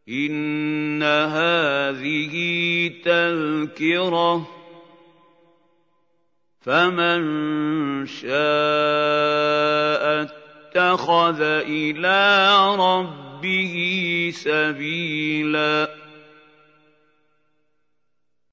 إِنَّ هَٰذِهِ تَذْكِرَةٌ ۖ فَمَن شَاءَ اتَّخَذَ إِلَىٰ رَبِّهِ سَبِيلًا